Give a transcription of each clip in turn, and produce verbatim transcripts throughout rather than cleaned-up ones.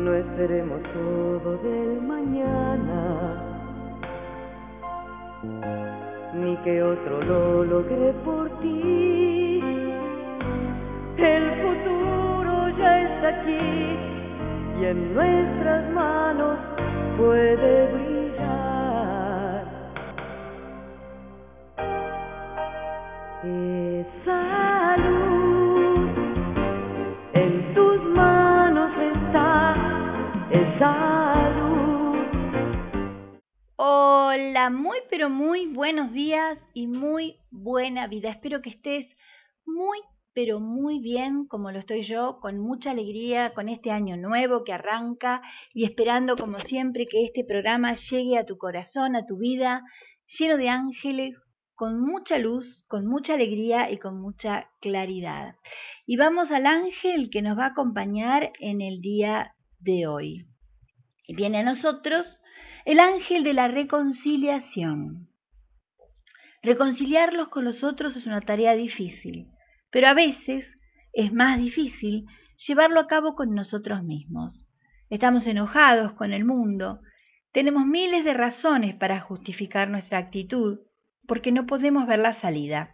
No esperemos todo del mañana, ni que otro lo logre por ti. El futuro ya está aquí y en nuestras manos puede brillar. Esa luz en tus manos está, esa luz. Hola, muy pero muy buenos días y muy buena vida. Espero que estés muy pero muy bien como lo estoy yo, con mucha alegría, con este año nuevo que arranca y esperando como siempre que este programa llegue a tu corazón, a tu vida, lleno de ángeles, con mucha luz, con mucha alegría y con mucha claridad. Y vamos al ángel que nos va a acompañar en el día de hoy. Y viene a nosotros el ángel de la reconciliación. Reconciliarlos con los otros es una tarea difícil, pero a veces es más difícil llevarlo a cabo con nosotros mismos. Estamos enojados con el mundo, tenemos miles de razones para justificar nuestra actitud, porque no podemos ver la salida.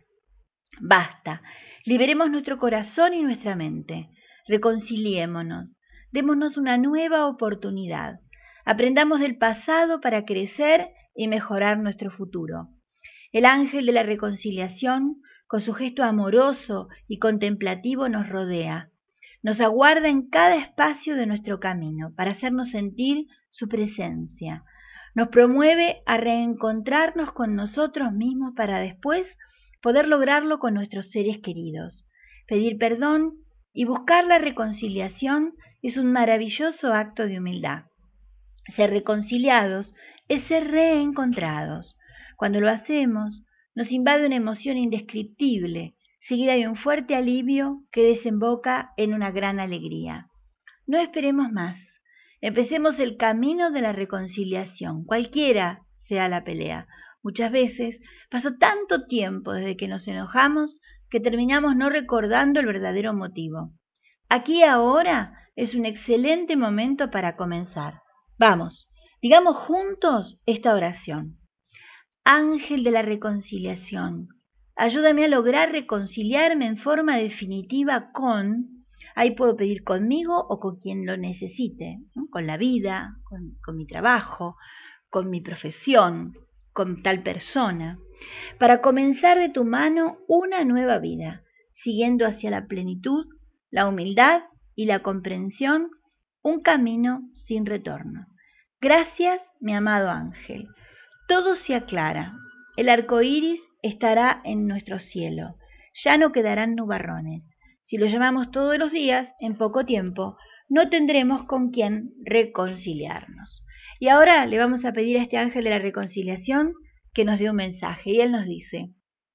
Basta, liberemos nuestro corazón y nuestra mente, reconciliémonos, démonos una nueva oportunidad, aprendamos del pasado para crecer y mejorar nuestro futuro. El ángel de la reconciliación, con su gesto amoroso y contemplativo, nos rodea, nos aguarda en cada espacio de nuestro camino para hacernos sentir su presencia. Nos promueve a reencontrarnos con nosotros mismos para después poder lograrlo con nuestros seres queridos. Pedir perdón y buscar la reconciliación es un maravilloso acto de humildad. Ser reconciliados es ser reencontrados. Cuando lo hacemos, nos invade una emoción indescriptible, seguida de un fuerte alivio que desemboca en una gran alegría. No esperemos más. Empecemos el camino de la reconciliación, cualquiera sea la pelea. Muchas veces pasó tanto tiempo desde que nos enojamos que terminamos no recordando el verdadero motivo. Aquí ahora es un excelente momento para comenzar. Vamos, digamos juntos esta oración. Ángel de la reconciliación, ayúdame a lograr reconciliarme en forma definitiva con, ahí puedo pedir conmigo o con quien lo necesite, ¿no? Con la vida, con, con mi trabajo, con mi profesión, con tal persona, para comenzar de tu mano una nueva vida, siguiendo hacia la plenitud, la humildad y la comprensión, un camino sin retorno. Gracias, mi amado ángel. Todo se aclara. El arco iris estará en nuestro cielo. Ya no quedarán nubarrones. Si lo llamamos todos los días, en poco tiempo, no tendremos con quién reconciliarnos. Y ahora le vamos a pedir a este ángel de la reconciliación que nos dé un mensaje. Y él nos dice,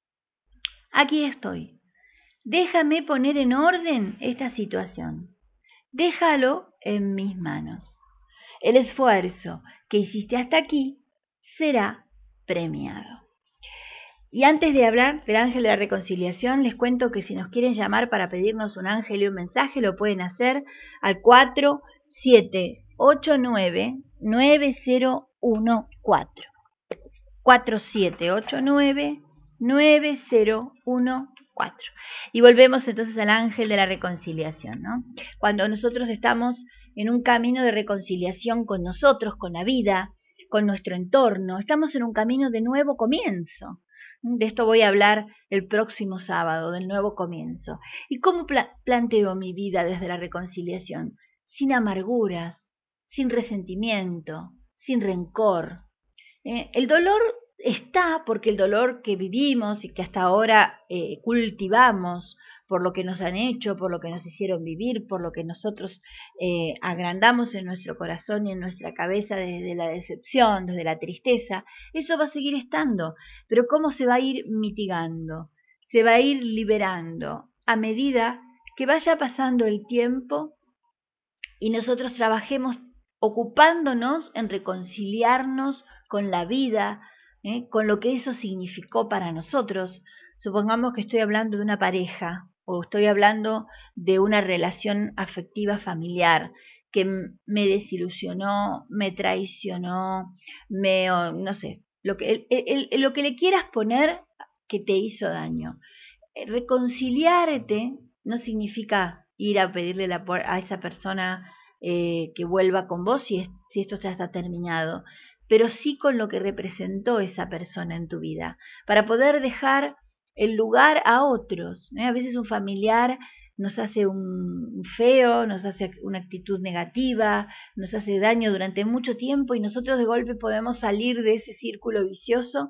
aquí estoy. Déjame poner en orden esta situación. Déjalo en mis manos. El esfuerzo que hiciste hasta aquí será premiado. Y antes de hablar del ángel de la reconciliación, les cuento que si nos quieren llamar para pedirnos un ángel y un mensaje, lo pueden hacer al cuatro siete ocho nueve nueve cero uno cuatro. cuatro siete ocho nueve nueve cero uno cuatro. Y volvemos entonces al ángel de la reconciliación, ¿no? Cuando nosotros estamos en un camino de reconciliación con nosotros, con la vida, con nuestro entorno, estamos en un camino de nuevo comienzo. De esto voy a hablar el próximo sábado, del nuevo comienzo. ¿Y cómo pla- planteo mi vida desde la reconciliación? Sin amarguras, sin resentimiento, sin rencor. Eh, el dolor está porque el dolor que vivimos y que hasta ahora eh, cultivamos por lo que nos han hecho, por lo que nos hicieron vivir, por lo que nosotros eh, agrandamos en nuestro corazón y en nuestra cabeza desde la decepción, desde la tristeza, eso va a seguir estando. Pero ¿cómo se va a ir mitigando? Se va a ir liberando a medida que vaya pasando el tiempo y nosotros trabajemos ocupándonos en reconciliarnos con la vida, ¿eh? Con lo que eso significó para nosotros. Supongamos que estoy hablando de una pareja o estoy hablando de una relación afectiva familiar que me desilusionó, me traicionó, me, no sé, lo que, el, el, lo que le quieras poner que te hizo daño. Reconciliarte no significa ir a pedirle la, a esa persona eh, que vuelva con vos si, es, si esto ya está terminado, pero sí con lo que representó esa persona en tu vida, para poder dejar el lugar a otros. ¿eh? A veces un familiar nos hace un feo, nos hace una actitud negativa, nos hace daño durante mucho tiempo y nosotros de golpe podemos salir de ese círculo vicioso.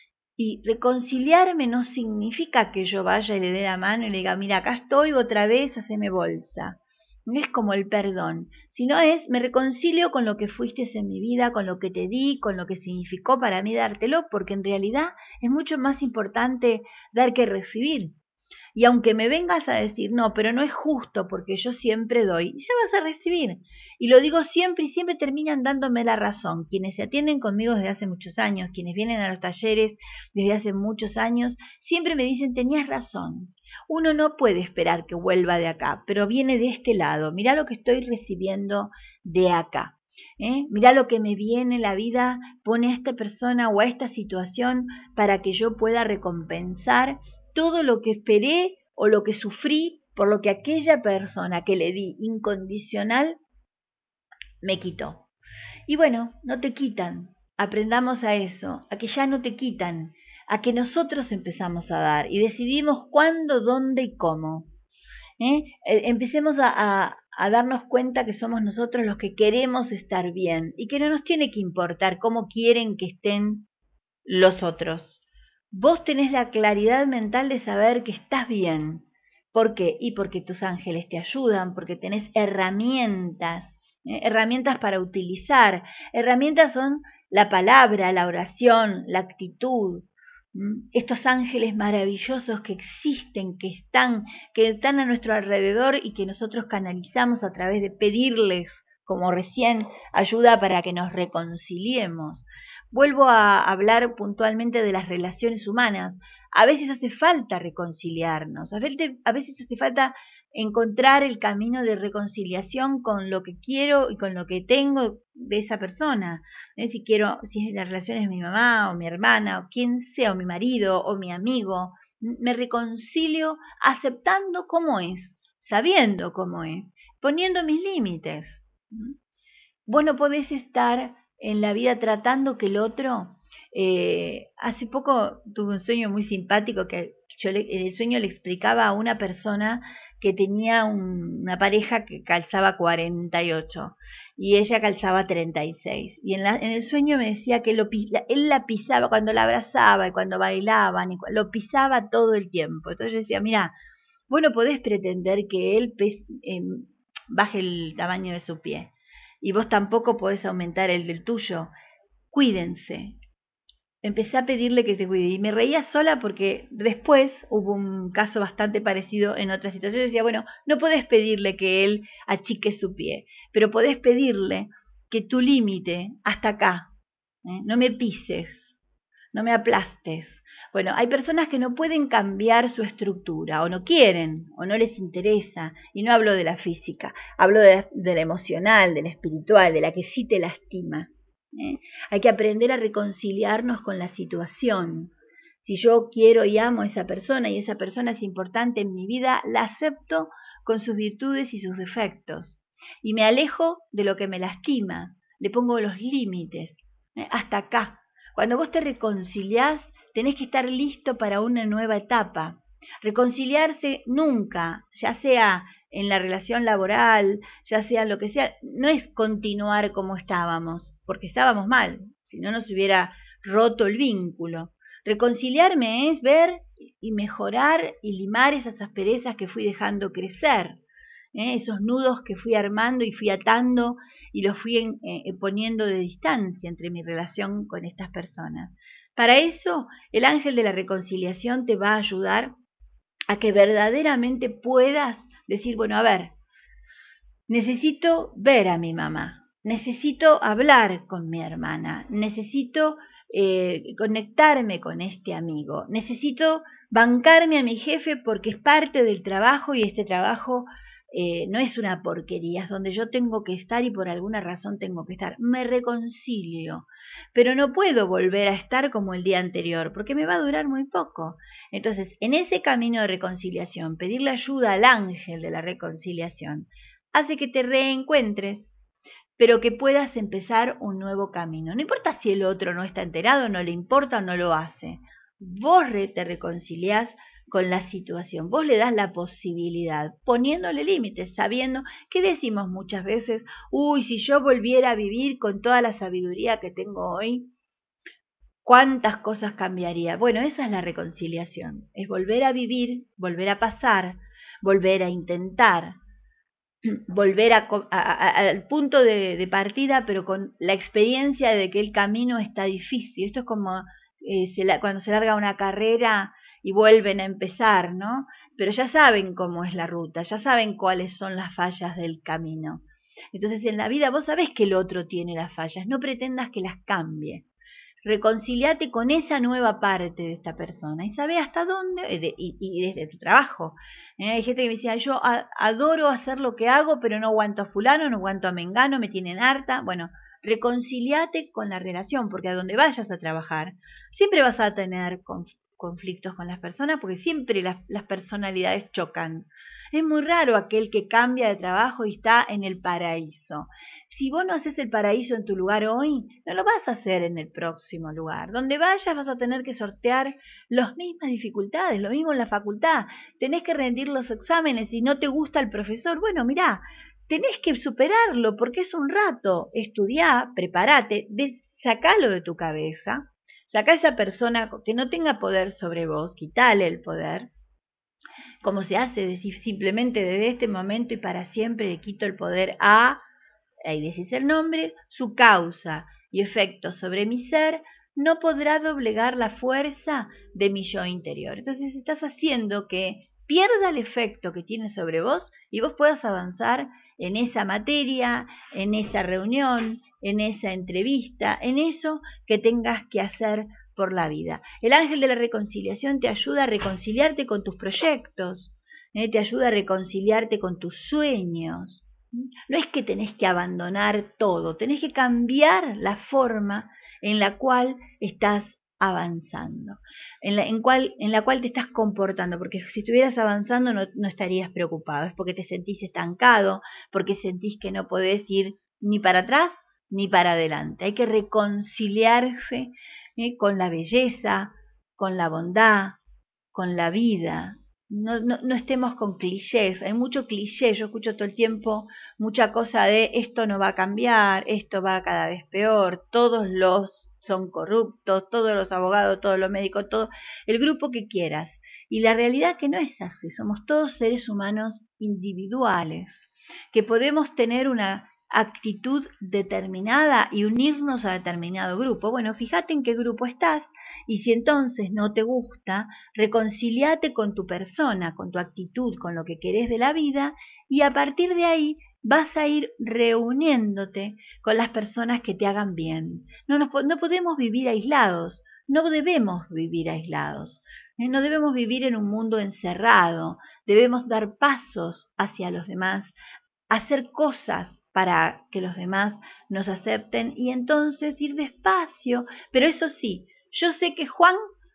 Y reconciliarme no significa que yo vaya y le dé la mano y le diga, mira, acá estoy otra vez, haceme bolsa. No es como el perdón, sino es, me reconcilio con lo que fuiste en mi vida, con lo que te di, con lo que significó para mí dártelo, porque en realidad es mucho más importante dar que recibir. Y aunque me vengas a decir, no, pero no es justo porque yo siempre doy, ya vas a recibir. Y lo digo siempre y siempre terminan dándome la razón. Quienes se atienden conmigo desde hace muchos años, quienes vienen a los talleres desde hace muchos años, siempre me dicen, tenías razón. Uno no puede esperar que vuelva de acá, pero viene de este lado. Mirá lo que estoy recibiendo de acá. ¿Eh? Mirá lo que me viene la vida, pone a esta persona o a esta situación para que yo pueda recompensar todo lo que esperé o lo que sufrí por lo que aquella persona que le di incondicional me quitó. Y bueno, no te quitan. Aprendamos a eso, a que ya no te quitan, a que nosotros empezamos a dar y decidimos cuándo, dónde y cómo. ¿Eh? Empecemos a, a, a darnos cuenta que somos nosotros los que queremos estar bien y que no nos tiene que importar cómo quieren que estén los otros. Vos tenés la claridad mental de saber que estás bien. ¿Por qué? Y porque tus ángeles te ayudan, porque tenés herramientas, ¿eh? herramientas para utilizar. Herramientas son la palabra, la oración, la actitud. ¿Mm? Estos ángeles maravillosos que existen, que están, que están a nuestro alrededor y que nosotros canalizamos a través de pedirles, como recién, ayuda para que nos reconciliemos. Vuelvo a hablar puntualmente de las relaciones humanas. A veces hace falta reconciliarnos, a veces, a veces hace falta encontrar el camino de reconciliación con lo que quiero y con lo que tengo de esa persona. ¿Eh? Si quiero, si es la relación es mi mamá o mi hermana o quien sea, o mi marido o mi amigo, me reconcilio aceptando cómo es, sabiendo cómo es, poniendo mis límites. Vos no podés estar en la vida tratando que el otro... Eh, hace poco tuve un sueño muy simpático que yo le, en el sueño le explicaba a una persona que tenía un, una pareja que calzaba cuarenta y ocho y ella calzaba treinta y seis. Y en, la, en el sueño me decía que lo, él la pisaba cuando la abrazaba y cuando bailaban, y lo pisaba todo el tiempo. Entonces yo decía, mira, vos no podés pretender que él pes, eh, baje el tamaño de su pie. Y vos tampoco podés aumentar el del tuyo. Cuídense. Empecé a pedirle que se cuide y me reía sola porque después hubo un caso bastante parecido en otra situación. Yo decía, bueno, no podés pedirle que él achique su pie, pero podés pedirle que tu límite hasta acá, ¿eh? No me pises, no me aplastes. Bueno, hay personas que no pueden cambiar su estructura, o no quieren, o no les interesa, y no hablo de la física, hablo de la, de la emocional, de la espiritual, de la que sí te lastima. ¿Eh? Hay que aprender a reconciliarnos con la situación. Si yo quiero y amo a esa persona y esa persona es importante en mi vida, la acepto con sus virtudes y sus defectos. Y me alejo de lo que me lastima, le pongo los límites, ¿eh? Hasta acá. Cuando vos te reconciliás, tenés que estar listo para una nueva etapa. Reconciliarse nunca, ya sea en la relación laboral, ya sea lo que sea, no es continuar como estábamos, porque estábamos mal, si no nos hubiera roto el vínculo. Reconciliarme es ver y mejorar y limar esas asperezas que fui dejando crecer, ¿eh? Esos nudos que fui armando y fui atando y los fui eh, poniendo de distancia entre mi relación con estas personas. Para eso, el ángel de la reconciliación te va a ayudar a que verdaderamente puedas decir, bueno, a ver, necesito ver a mi mamá, necesito hablar con mi hermana, necesito eh, conectarme con este amigo, necesito bancarme a mi jefe porque es parte del trabajo y este trabajo eh, no es una porquería, es donde yo tengo que estar y por alguna razón tengo que estar. Me reconcilio, pero no puedo volver a estar como el día anterior, porque me va a durar muy poco. Entonces, en ese camino de reconciliación, pedirle ayuda al ángel de la reconciliación hace que te reencuentres, pero que puedas empezar un nuevo camino. No importa si el otro no está enterado, no le importa o no lo hace. Vos te reconciliás con la situación, vos le das la posibilidad, poniéndole límites, sabiendo que decimos muchas veces, uy, si yo volviera a vivir con toda la sabiduría que tengo hoy, ¿cuántas cosas cambiaría? Bueno, esa es la reconciliación, es volver a vivir, volver a pasar, volver a intentar, volver a, a, a, al punto de, de partida, pero con la experiencia de que el camino está difícil. Esto es como eh, se la, cuando se larga una carrera y vuelven a empezar, ¿no? Pero ya saben cómo es la ruta, ya saben cuáles son las fallas del camino. Entonces en la vida vos sabés que el otro tiene las fallas, no pretendas que las cambie. Reconciliate con esa nueva parte de esta persona y sabe hasta dónde, y, y desde tu trabajo. ¿Eh? Hay gente que me decía, yo adoro hacer lo que hago, pero no aguanto a fulano, no aguanto a mengano, me tienen harta. Bueno, reconciliate con la relación, porque a donde vayas a trabajar, siempre vas a tener conflictos con las personas, porque siempre las, las personalidades chocan. Es muy raro aquel que cambia de trabajo y está en el paraíso. Si vos no haces el paraíso en tu lugar hoy, no lo vas a hacer en el próximo lugar. Donde vayas vas a tener que sortear las mismas dificultades, lo mismo en la facultad. Tenés que rendir los exámenes y no te gusta el profesor. Bueno, mirá, tenés que superarlo porque es un rato. Estudiá, prepárate, de, sacalo de tu cabeza. Sacá a esa persona que no tenga poder sobre vos, quitale el poder. Como se hace, decir simplemente desde este momento y para siempre le quito el poder a... ahí decís el nombre, su causa y efecto sobre mi ser no podrá doblegar la fuerza de mi yo interior. Entonces estás haciendo que pierda el efecto que tiene sobre vos y vos puedas avanzar en esa materia, en esa reunión, en esa entrevista, en eso que tengas que hacer por la vida. El ángel de la reconciliación te ayuda a reconciliarte con tus proyectos, ¿eh? Te ayuda a reconciliarte con tus sueños. No es que tenés que abandonar todo, tenés que cambiar la forma en la cual estás avanzando, en la, en cual, en la cual te estás comportando, porque si estuvieras avanzando no, no estarías preocupado, es porque te sentís estancado, porque sentís que no podés ir ni para atrás ni para adelante. Hay que reconciliarse ¿eh? con la belleza, con la bondad, con la vida. No, no, no estemos con clichés, hay mucho cliché, yo escucho todo el tiempo mucha cosa de esto no va a cambiar, esto va cada vez peor, todos los son corruptos, todos los abogados, todos los médicos, todo el grupo que quieras. Y la realidad que no es así, somos todos seres humanos individuales, que podemos tener una actitud determinada y unirnos a determinado grupo. Bueno, fíjate en qué grupo estás y si entonces no te gusta, reconciliate con tu persona, con tu actitud, con lo que querés de la vida y a partir de ahí vas a ir reuniéndote con las personas que te hagan bien. No, nos, no podemos vivir aislados, no debemos vivir aislados. No debemos vivir en un mundo encerrado, debemos dar pasos hacia los demás, hacer cosas para que los demás nos acepten y entonces ir despacio. Pero eso sí, yo sé que Juan,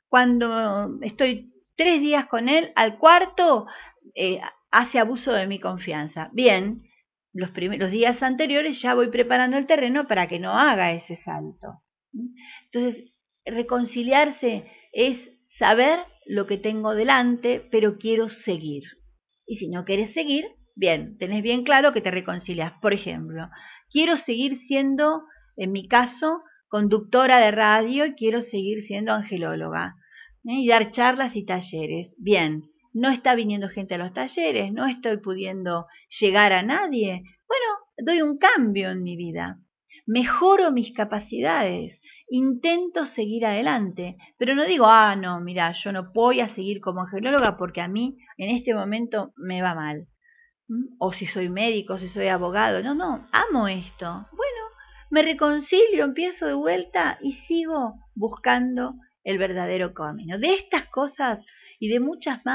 cuando estoy tres días con él, al cuarto eh, hace abuso de mi confianza. Bien, los, los días anteriores ya voy preparando el terreno para que no haga ese salto. Entonces, reconciliarse es saber lo que tengo delante, pero quiero seguir. Y si no quieres seguir, bien, tenés bien claro que te reconcilias. Por ejemplo, quiero seguir siendo, en mi caso, conductora de radio y quiero seguir siendo angelóloga, ¿eh? Y dar charlas y talleres. Bien, no está viniendo gente a los talleres, no estoy pudiendo llegar a nadie. Bueno, doy un cambio en mi vida. Mejoro mis capacidades, intento seguir adelante, pero no digo, ah, no, mira, yo no voy a seguir como angelóloga porque a mí en este momento me va mal. ¿Mm? O si soy médico, si soy abogado, no, no, amo esto. Bueno, me reconcilio, empiezo de vuelta y sigo buscando el verdadero camino. De estas cosas y de muchas más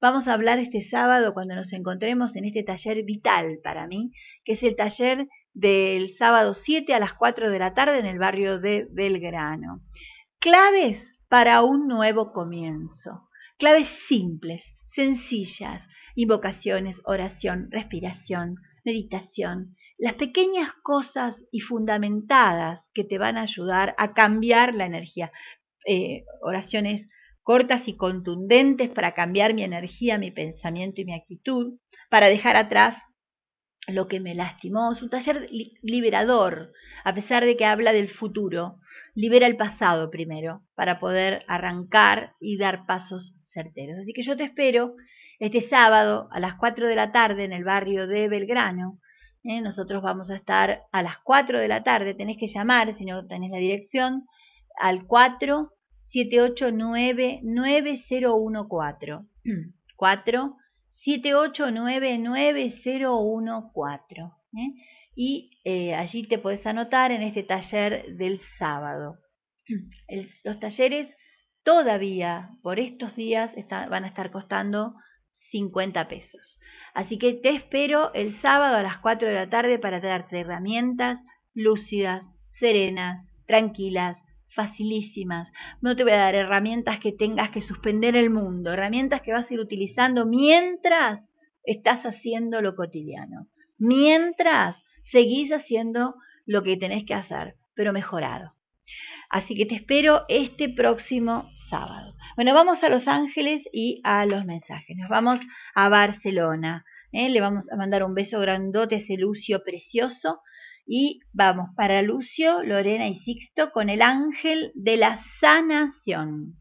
vamos a hablar este sábado cuando nos encontremos en este taller vital para mí, que es el taller del sábado siete a las cuatro de la tarde en el barrio de Belgrano. Claves para un nuevo comienzo. Claves simples, sencillas, invocaciones, oración, respiración, meditación, las pequeñas cosas y fundamentadas que te van a ayudar a cambiar la energía. Eh, oraciones cortas y contundentes para cambiar mi energía, mi pensamiento y mi actitud, para dejar atrás lo que me lastimó. Es un taller li- liberador, a pesar de que habla del futuro. Libera el pasado primero para poder arrancar y dar pasos certeros. Así que yo te espero este sábado a las cuatro de la tarde en el barrio de Belgrano. ¿Eh? Nosotros vamos a estar a las cuatro de la tarde. Tenés que llamar, si no tenés la dirección, al cuatro siete ocho nueve nueve cero uno cuatro. cuatro siete ocho nueve nueve cero uno cuatro. ¿eh? Y eh, allí te puedes anotar en este taller del sábado. El, los talleres todavía por estos días está, van a estar costando cincuenta pesos. Así que te espero el sábado a las cuatro de la tarde para darte herramientas lúcidas, serenas, tranquilas, facilísimas. No te voy a dar herramientas que tengas que suspender el mundo, herramientas que vas a ir utilizando mientras estás haciendo lo cotidiano, mientras seguís haciendo lo que tenés que hacer, pero mejorado. Así que te espero este próximo sábado. Bueno, vamos a Los Ángeles y a los mensajes. Nos vamos a Barcelona. ¿eh? Le vamos a mandar un beso grandote a ese Lucio precioso. Y vamos para Lucio, Lorena y Sixto con el ángel de la sanación.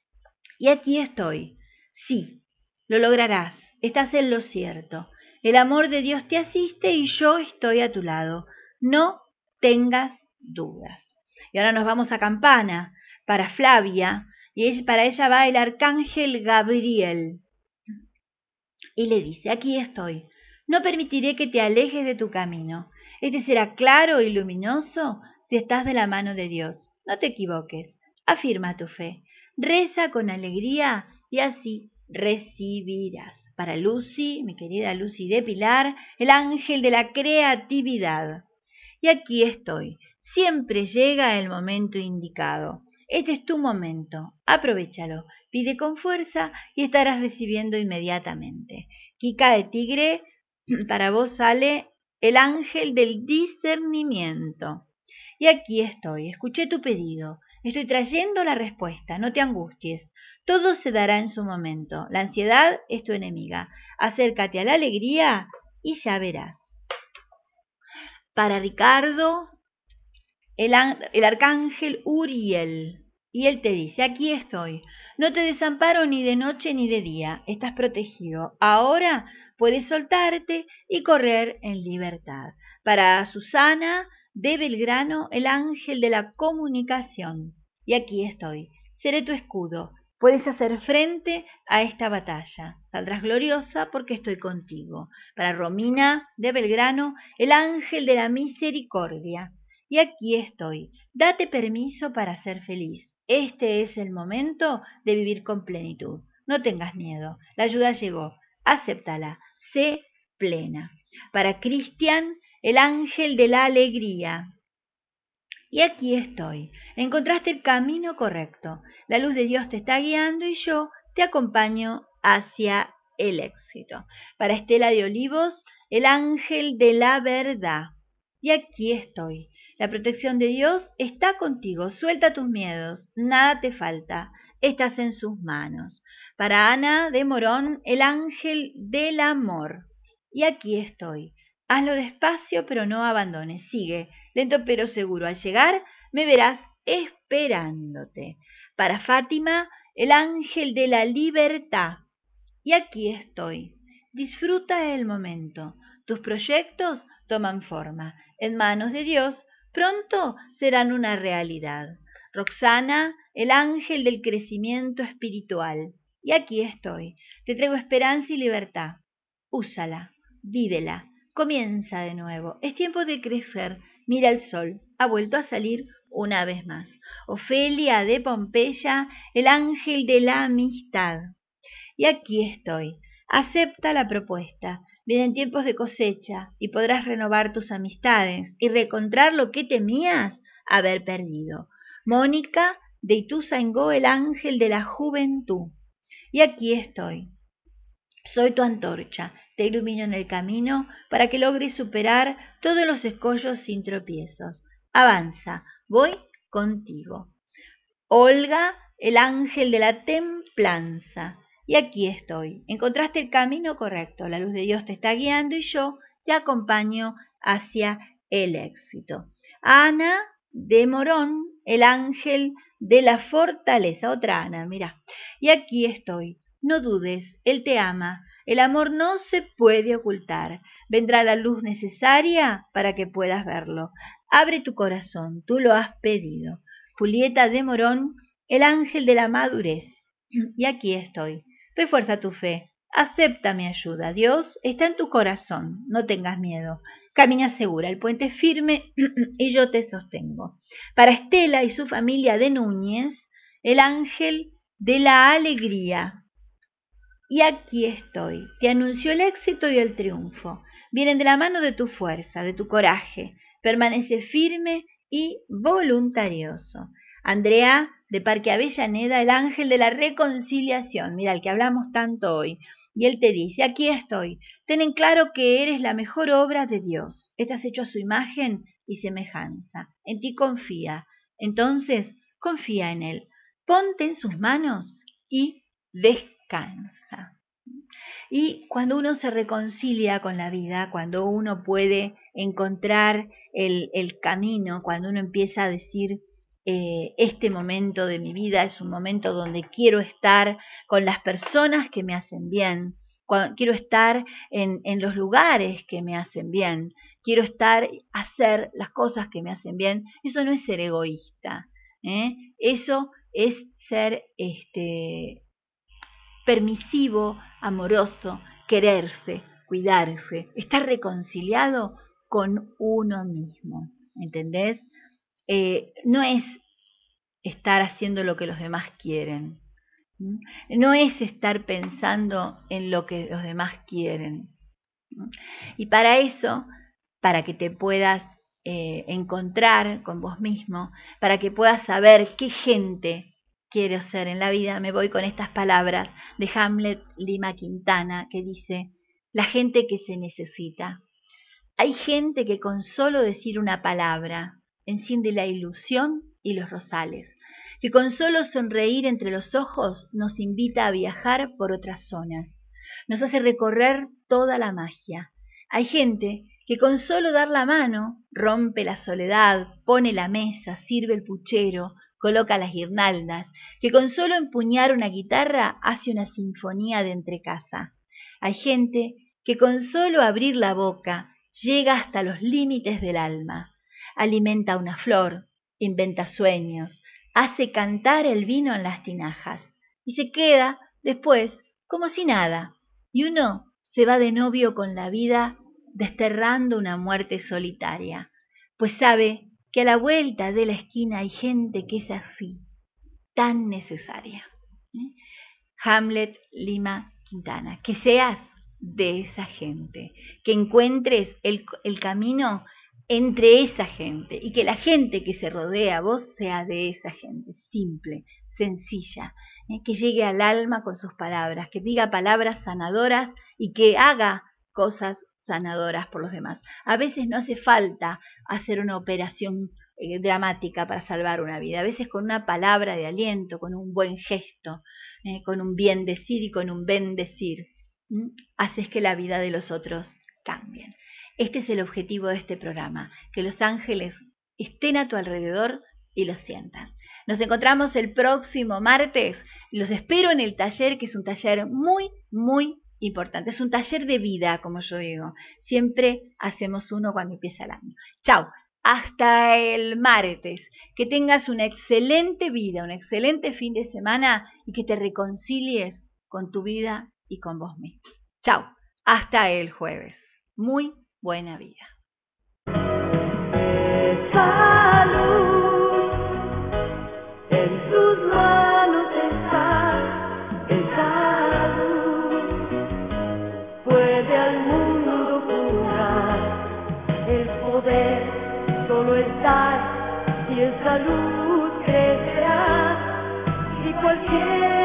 Y aquí estoy. Sí, lo lograrás. Estás en lo cierto. El amor de Dios te asiste y yo estoy a tu lado. No tengas dudas. Y ahora nos vamos a Campana, para Flavia, y es, para ella va el arcángel Gabriel. Y le dice, aquí estoy, no permitiré que te alejes de tu camino. Este será claro y luminoso si estás de la mano de Dios. No te equivoques, afirma tu fe, reza con alegría y así recibirás. Para Lucy, mi querida Lucy de Pilar, el ángel de la creatividad. Y aquí estoy. Siempre llega el momento indicado. Este es tu momento. Aprovéchalo. Pide con fuerza y estarás recibiendo inmediatamente. Kika de Tigre, para vos sale el ángel del discernimiento. Y aquí estoy. Escuché tu pedido. Estoy trayendo la respuesta. No te angusties. Todo se dará en su momento. La ansiedad es tu enemiga. Acércate a la alegría y ya verás. Para Ricardo, el, el arcángel Uriel. Y él te dice, aquí estoy. No te desamparo ni de noche ni de día. Estás protegido. Ahora puedes soltarte y correr en libertad. Para Susana de Belgrano, el ángel de la comunicación. Y aquí estoy. Seré tu escudo. Puedes hacer frente a esta batalla. Saldrás gloriosa porque estoy contigo. Para Romina de Belgrano, el ángel de la misericordia. Y aquí estoy. Date permiso para ser feliz. Este es el momento de vivir con plenitud. No tengas miedo. La ayuda llegó. Acéptala. Sé plena. Para Cristian, el ángel de la alegría. Y aquí estoy. Encontraste el camino correcto. La luz de Dios te está guiando y yo te acompaño hacia el éxito. Para Estela de Olivos, el ángel de la verdad. Y aquí estoy. La protección de Dios está contigo. Suelta tus miedos. Nada te falta. Estás en sus manos. Para Ana de Morón, el ángel del amor. Y aquí estoy. Hazlo despacio, pero no abandones. Sigue, lento pero seguro. Al llegar, me verás esperándote. Para Fátima, el ángel de la libertad. Y aquí estoy. Disfruta el momento. Tus proyectos toman forma. En manos de Dios, pronto serán una realidad. Roxana, el ángel del crecimiento espiritual. Y aquí estoy. Te traigo esperanza y libertad. Úsala, vívela. Comienza de nuevo. Es tiempo de crecer. Mira el sol. Ha vuelto a salir una vez más. Ofelia de Pompeya, el ángel de la amistad. y aquí estoy. Acepta la propuesta. Vienen tiempos de cosecha y podrás renovar tus amistades y reencontrar lo que temías haber perdido. Mónica de Ituzaingó, el ángel de la juventud. Y aquí estoy. Soy tu antorcha, te ilumino en el camino para que logres superar todos los escollos sin tropiezos. Avanza, voy contigo. Olga, el ángel de la templanza. Y aquí estoy. Encontraste el camino correcto, la luz de Dios te está guiando y yo te acompaño hacia el éxito. Ana de Morón, el ángel de la fortaleza. Otra Ana, mira. Y aquí estoy. No dudes, Él te ama. El amor no se puede ocultar. Vendrá la luz necesaria para que puedas verlo. Abre tu corazón, tú lo has pedido. Julieta de Morón, el ángel de la madurez. Y aquí estoy. Refuerza tu fe. Acepta mi ayuda. Dios está en tu corazón. No tengas miedo. Camina segura, el puente es firme y yo te sostengo. Para Estela y su familia de Núñez, el ángel de la alegría. Y aquí estoy. Te anunció el éxito y el triunfo. Vienen de la mano de tu fuerza, de tu coraje. Permanece firme y voluntarioso. Andrea, de Parque Avellaneda, el ángel de la reconciliación. Mira, el que hablamos tanto hoy. Y él te dice, aquí estoy. Ten en claro que eres la mejor obra de Dios. Estás hecho a su imagen y semejanza. En ti confía. Entonces, confía en él. Ponte en sus manos y descansa. Y cuando uno se reconcilia con la vida, cuando uno puede encontrar el, el camino, cuando uno empieza a decir, eh, este momento de mi vida es un momento donde quiero estar con las personas que me hacen bien, cuando, quiero estar en, en los lugares que me hacen bien, quiero estar, hacer las cosas que me hacen bien, eso no es ser egoísta, ¿eh? Eso es ser este permisivo, amoroso, quererse, cuidarse, estar reconciliado con uno mismo, ¿entendés? Eh, no es estar haciendo lo que los demás quieren, ¿m? No es estar pensando en lo que los demás quieren. ¿M? Y para eso, para que te puedas eh, encontrar con vos mismo, para que puedas saber qué gente quiero ser en la vida, me voy con estas palabras de Hamlet Lima Quintana, que dice, la gente que se necesita. Hay gente que con solo decir una palabra enciende la ilusión y los rosales, que con solo sonreír entre los ojos nos invita a viajar por otras zonas, nos hace recorrer toda la magia. Hay gente que con solo dar la mano rompe la soledad, pone la mesa, sirve el puchero, coloca las guirnaldas, que con solo empuñar una guitarra hace una sinfonía de entrecasa. Hay gente que con solo abrir la boca llega hasta los límites del alma, alimenta una flor, inventa sueños, hace cantar el vino en las tinajas y se queda después como si nada, y uno se va de novio con la vida desterrando una muerte solitaria, pues sabe que a la vuelta de la esquina hay gente que es así, tan necesaria. ¿Eh? Hamlet Lima Quintana, que seas de esa gente, que encuentres el, el camino entre esa gente y que la gente que se rodea a vos sea de esa gente, simple, sencilla, ¿eh? Que llegue al alma con sus palabras, que diga palabras sanadoras y que haga cosas sanadoras por los demás. A veces no hace falta hacer una operación eh, dramática para salvar una vida, a veces con una palabra de aliento, con un buen gesto, eh, con un bien decir y con un bendecir, ¿m? Haces que la vida de los otros cambie. Este es el objetivo de este programa, que los ángeles estén a tu alrededor y los sientas. Nos encontramos el próximo martes. Los espero en el taller, que es un taller muy, muy importante. Es un taller de vida, como yo digo. Siempre hacemos uno cuando empieza el año. Chao. Hasta el martes. Que tengas una excelente vida, un excelente fin de semana y que te reconcilies con tu vida y con vos mismo. Chao. Hasta el jueves. Muy buena vida. Esa luz en tus manos está, esa luz. salud crecerá y cualquier